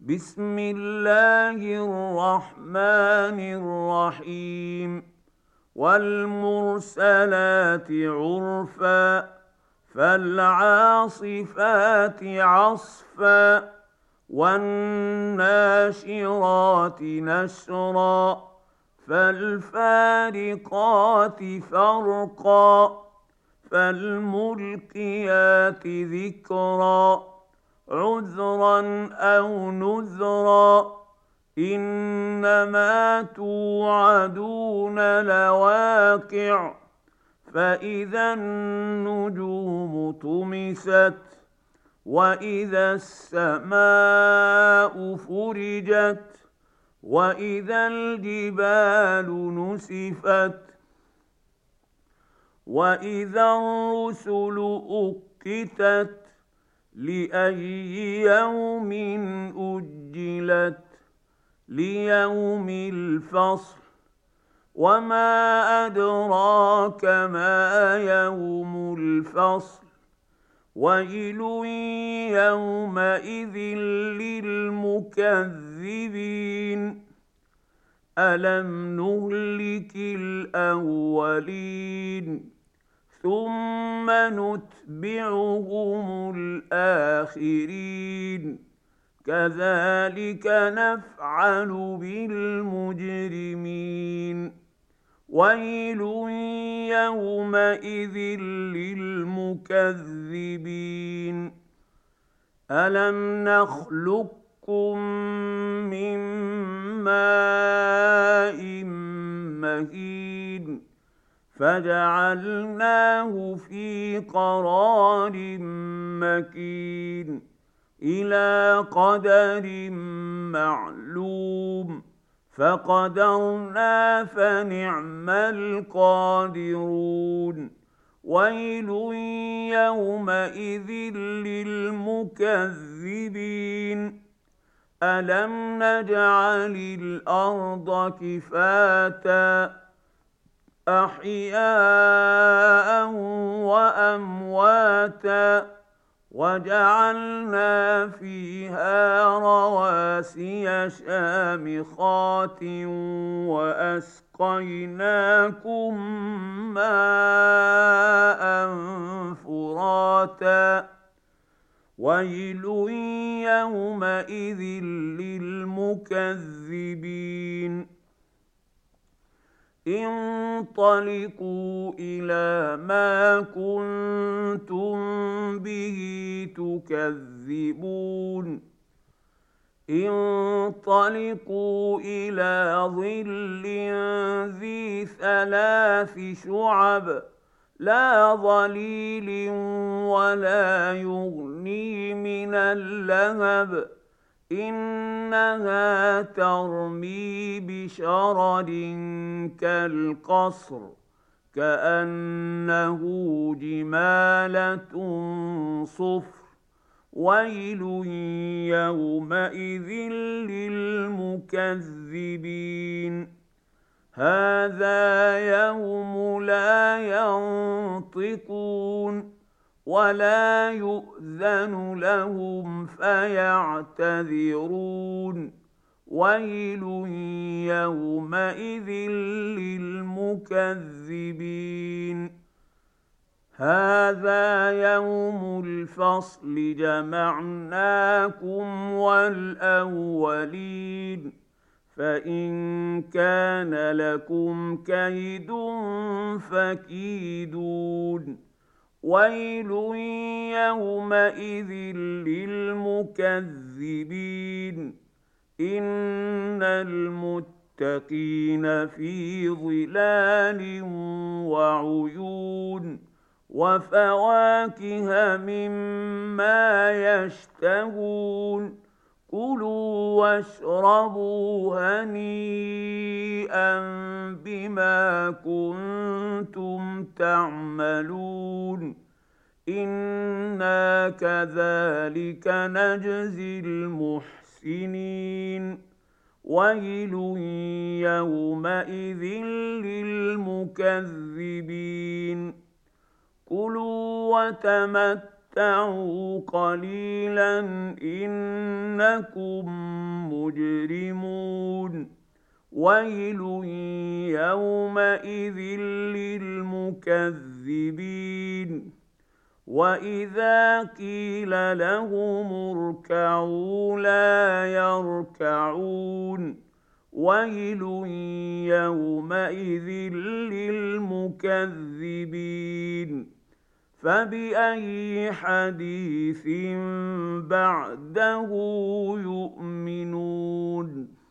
بسم الله الرحمن الرحيم والمرسلات عرفا فالعاصفات عصفا والناشرات نشرا فالفارقات فرقا فالملقيات ذكرا عذرا أو نذرا إنما توعدون لواقع فإذا النجوم طمست وإذا السماء فرجت وإذا الجبال نسفت وإذا الرسل أقتت لأي يوم أجلت ليوم الفصل وما أدراك ما يوم الفصل ويل يومئذ للمكذبين ألم نهلك الأولين ثم نتبعهم الآخرين كذلك نفعل بالمجرمين ويل يومئذ للمكذبين ألم نخلقكم من ماء مهين فجعلناه في قرار مكين إلى قدر معلوم فقدرنا فنعم القادرون ويل يومئذ للمكذبين ألم نجعل الأرض كفاتا أحياء وأمواتا وجعلنا فيها رواسي شامخات وأسقيناكم ماء فراتا ويل يومئذ للمكذبين انطلقوا إلى ما كنتم به تكذبون انطلقوا إلى ظل ذي ثلاث شعب لا ظليل ولا يغني من اللهب إنها ترمي بشرر كالقصر كأنه جمالة صفر ويل يومئذ للمكذبين هذا يوم لا ينطقون ولا يؤذن لهم فيعتذرون ويل يومئذ للمكذبين هذا يوم الفصل جمعناكم والأولين فإن كان لكم كيد فكيدون ويل يومئذ للمكذبين إن المتقين في ظلال وعيون وفواكه مما يشتهون كلوا واشربوا هنيئا بما كنتم تعملون إنا كذلك نجزي المحسنين ويل يومئذ للمكذبين كلوا تَتَمَتَّعُوا قَلِيلًا إِنَّكُم مُّجْرِمُونَ وَيْلٌ يَوْمَئِذٍ لِّلْمُكَذِّبِينَ وَإِذَا قِيلَ لَهُمُ ارْكَعُوا لَا يَرْكَعُونَ وَيْلٌ يَوْمَئِذٍ لِّلْمُكَذِّبِينَ فَبِأَيِّ حَدِيثٍ بَعْدَهُ يُؤْمِنُونَ